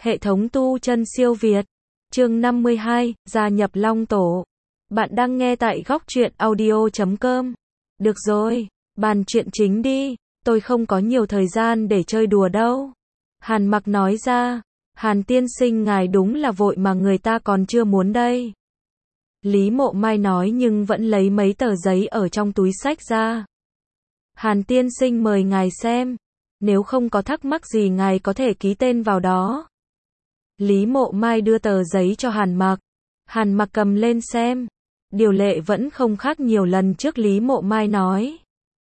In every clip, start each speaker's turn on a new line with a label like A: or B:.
A: Hệ thống tu chân siêu Việt. Chương 52, gia nhập Long Tổ. Bạn đang nghe tại góc truyện audio.com. Được rồi, bàn chuyện chính đi, tôi không có nhiều thời gian để chơi đùa đâu. Hàn Mặc nói ra, Hàn tiên sinh ngài đúng là vội mà người ta còn chưa muốn đây. Lý Mộ Mai nói nhưng vẫn lấy mấy tờ giấy ở trong túi xách ra. Hàn tiên sinh mời ngài xem, nếu không có thắc mắc gì ngài có thể ký tên vào đó. Lý Mộ Mai đưa tờ giấy cho Hàn Mặc. Hàn Mặc cầm lên xem. Điều lệ vẫn không khác nhiều lần trước Lý Mộ Mai nói.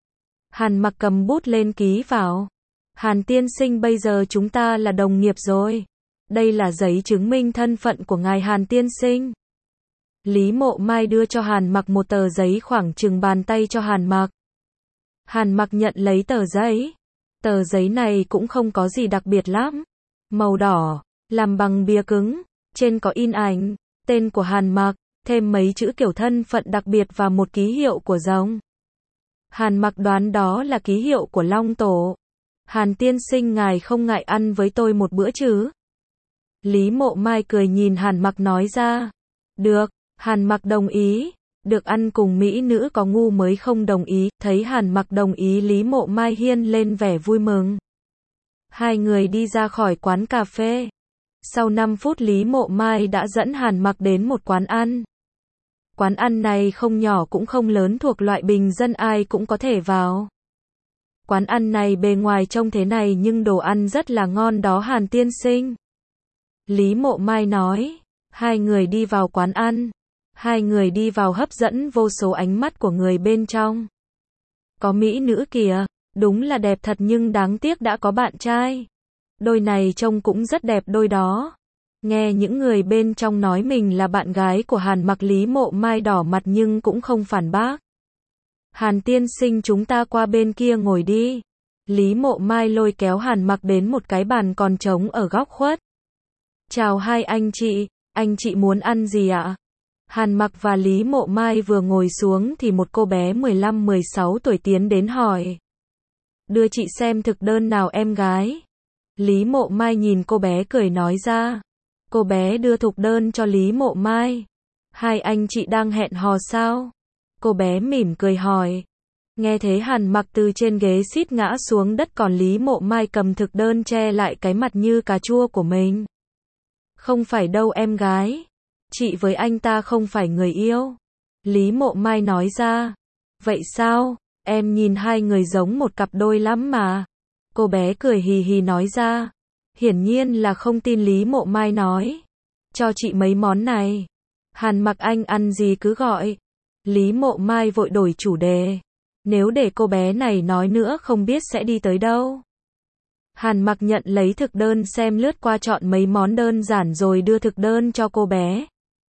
A: Hàn Mặc cầm bút lên ký vào. Hàn tiên sinh bây giờ chúng ta là đồng nghiệp rồi. Đây là giấy chứng minh thân phận của ngài Hàn tiên sinh. Lý Mộ Mai đưa cho Hàn Mặc một tờ giấy khoảng chừng bàn tay cho Hàn Mặc. Hàn Mặc nhận lấy tờ giấy. Tờ giấy này cũng không có gì đặc biệt lắm. Màu đỏ, làm bằng bìa cứng, trên có in ảnh, tên của Hàn Mặc, thêm mấy chữ kiểu thân phận đặc biệt và một ký hiệu của rồng. Hàn Mặc đoán đó là ký hiệu của Long Tổ. Hàn tiên sinh ngài không ngại ăn với tôi một bữa chứ? Lý Mộ Mai cười nhìn Hàn Mặc nói ra. Được, Hàn Mặc đồng ý. Được ăn cùng mỹ nữ có ngu mới không đồng ý. Thấy Hàn Mặc đồng ý Lý Mộ Mai hiên lên vẻ vui mừng. Hai người đi ra khỏi quán cà phê. Sau 5 phút Lý Mộ Mai đã dẫn Hàn Mặc đến một quán ăn. Quán ăn này không nhỏ cũng không lớn, thuộc loại bình dân ai cũng có thể vào. Quán ăn này bề ngoài trông thế này nhưng đồ ăn rất là ngon đó Hàn tiên sinh. Lý Mộ Mai nói. Hai người đi vào quán ăn. Hai người đi vào hấp dẫn vô số ánh mắt của người bên trong. Có mỹ nữ kìa, đúng là đẹp thật nhưng đáng tiếc đã có bạn trai. Đôi này trông cũng rất đẹp đôi đó. Nghe những người bên trong nói mình là bạn gái của Hàn Mặc, Lý Mộ Mai đỏ mặt nhưng cũng không phản bác. Hàn tiên sinh chúng ta qua bên kia ngồi đi. Lý Mộ Mai lôi kéo Hàn Mặc đến một cái bàn còn trống ở góc khuất. Chào hai anh chị muốn ăn gì ạ? Hàn Mặc và Lý Mộ Mai vừa ngồi xuống thì một cô bé 15-16 tuổi tiến đến hỏi. Đưa chị xem thực đơn nào em gái. Lý Mộ Mai nhìn cô bé cười nói ra. Cô bé đưa thực đơn cho Lý Mộ Mai. Hai anh chị đang hẹn hò sao? Cô bé mỉm cười hỏi. Nghe thế Hàn Mặc từ trên ghế suýt ngã xuống đất, còn Lý Mộ Mai cầm thực đơn che lại cái mặt như cà chua của mình. Không phải đâu em gái. Chị với anh ta không phải người yêu. Lý Mộ Mai nói ra. Vậy sao? Em nhìn hai người giống một cặp đôi lắm mà. Cô bé cười hì hì nói ra. Hiển nhiên là không tin Lý Mộ Mai nói. Cho chị mấy món này. Hàn Mặc anh ăn gì cứ gọi. Lý Mộ Mai vội đổi chủ đề. Nếu để cô bé này nói nữa không biết sẽ đi tới đâu. Hàn Mặc nhận lấy thực đơn xem lướt qua chọn mấy món đơn giản rồi đưa thực đơn cho cô bé.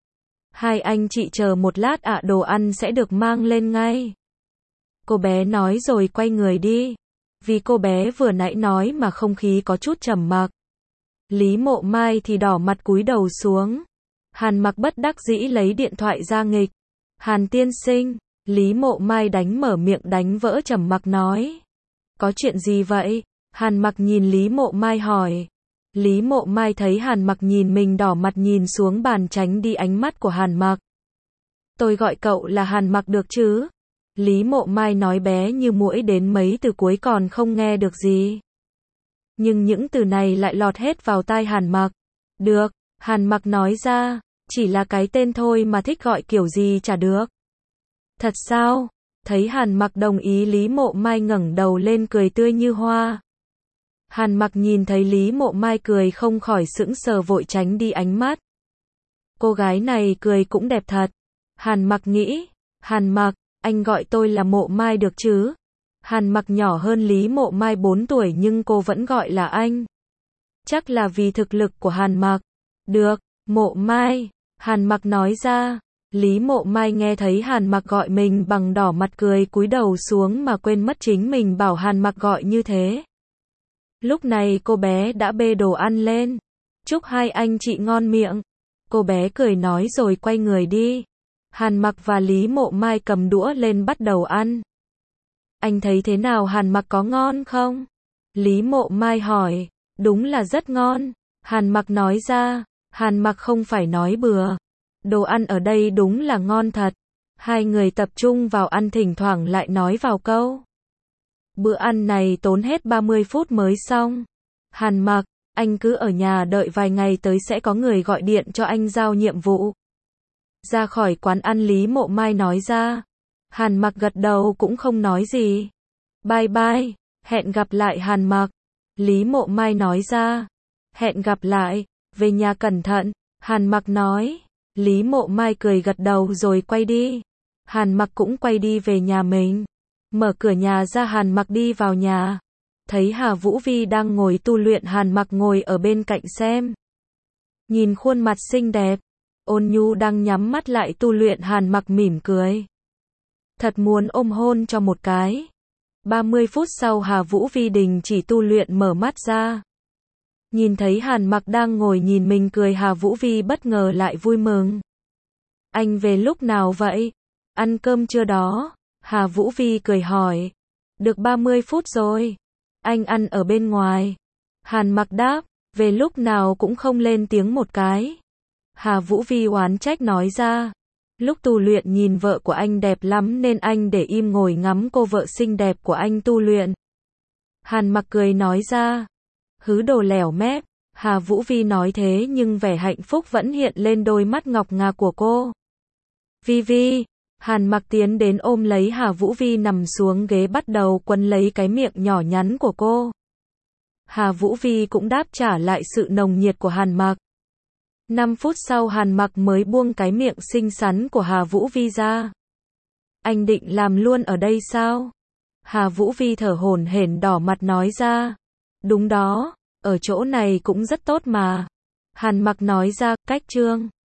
A: Hai anh chị chờ một lát ạ, đồ ăn sẽ được mang lên ngay. Cô bé nói rồi quay người đi. Vì cô bé vừa nãy nói mà không khí có chút trầm mặc. Lý Mộ Mai thì đỏ mặt cúi đầu xuống. Hàn Mặc bất đắc dĩ lấy điện thoại ra nghịch. Hàn tiên sinh, Lý Mộ Mai mở miệng đánh vỡ trầm mặc nói. Có chuyện gì vậy? Hàn Mặc nhìn Lý Mộ Mai hỏi. Lý Mộ Mai thấy Hàn Mặc nhìn mình đỏ mặt nhìn xuống bàn tránh đi ánh mắt của Hàn Mặc. Tôi gọi cậu là Hàn Mặc được chứ? Lý Mộ Mai nói bé như muỗi đến mấy từ cuối còn không nghe được gì. Nhưng những từ này lại lọt hết vào tai Hàn Mặc. Được, Hàn Mặc nói ra, chỉ là cái tên thôi mà thích gọi kiểu gì chả được. Thật sao? Thấy Hàn Mặc đồng ý Lý Mộ Mai ngẩng đầu lên cười tươi như hoa. Hàn Mặc nhìn thấy Lý Mộ Mai cười không khỏi sững sờ vội tránh đi ánh mắt. Cô gái này cười cũng đẹp thật. Hàn Mặc nghĩ. Hàn Mặc, anh gọi tôi là Mộ Mai được chứ? Hàn Mặc nhỏ hơn Lý Mộ Mai 4 tuổi nhưng cô vẫn gọi là anh. Chắc là vì thực lực của Hàn Mặc. Được, Mộ Mai. Hàn Mặc nói ra. Lý Mộ Mai nghe thấy Hàn Mặc gọi mình bằng đỏ mặt cười cúi đầu xuống mà quên mất chính mình bảo Hàn Mặc gọi như thế. Lúc này cô bé đã bê đồ ăn lên. Chúc hai anh chị ngon miệng. Cô bé cười nói rồi quay người đi. Hàn Mặc và Lý Mộ Mai cầm đũa lên bắt đầu ăn. Anh thấy thế nào, Hàn Mặc có ngon không? Lý Mộ Mai hỏi. Đúng là rất ngon. Hàn Mặc nói ra. Hàn Mặc không phải nói bừa. Đồ ăn ở đây đúng là ngon thật. Hai người tập trung vào ăn, thỉnh thoảng lại nói vào câu. Bữa ăn này tốn hết 30 phút mới xong. Hàn Mặc, anh cứ ở nhà đợi vài ngày tới sẽ có người gọi điện cho anh giao nhiệm vụ. Ra khỏi quán ăn Lý Mộ Mai nói ra. Hàn Mặc gật đầu cũng không nói gì. Bye bye, hẹn gặp lại Hàn Mặc. Lý Mộ Mai nói ra. Hẹn gặp lại, về nhà cẩn thận, Hàn Mặc nói. Lý Mộ Mai cười gật đầu rồi quay đi. Hàn Mặc cũng quay đi về nhà mình. Mở cửa nhà ra, Hàn Mặc đi vào nhà. Thấy Hà Vũ Vi đang ngồi tu luyện, Hàn Mặc ngồi ở bên cạnh xem. Nhìn khuôn mặt xinh đẹp, ôn nhu đang nhắm mắt lại tu luyện, Hàn Mặc mỉm cười. Thật muốn ôm hôn cho một cái. 30 phút sau Hà Vũ Vi đình chỉ tu luyện, mở mắt ra. Nhìn thấy Hàn Mặc đang ngồi nhìn mình cười, Hà Vũ Vi bất ngờ lại vui mừng. Anh về lúc nào vậy? Ăn cơm chưa đó? Hà Vũ Vi cười hỏi. Được 30 phút rồi. Anh ăn ở bên ngoài. Hàn Mặc đáp. Về lúc nào cũng không lên tiếng một cái. Hà Vũ Vi oán trách nói ra. Lúc tu luyện nhìn vợ của anh đẹp lắm nên anh để im ngồi ngắm cô vợ xinh đẹp của anh tu luyện. Hàn Mặc cười nói ra. Hứ đồ lẻo mép. Hà Vũ Vi nói thế nhưng vẻ hạnh phúc vẫn hiện lên đôi mắt ngọc ngà của cô. Vi Vi. Hàn Mặc tiến đến ôm lấy Hà Vũ Vi nằm xuống ghế, bắt đầu quấn lấy cái miệng nhỏ nhắn của cô. Hà Vũ Vi cũng đáp trả lại sự nồng nhiệt của Hàn Mặc. 5 phút sau Hàn Mặc mới buông cái miệng xinh xắn của Hà Vũ Vi ra. Anh định làm luôn ở đây sao? Hà Vũ Vi thở hổn hển đỏ mặt nói ra. Đúng đó, ở chỗ này cũng rất tốt mà. Hàn Mặc nói ra, cách Trương.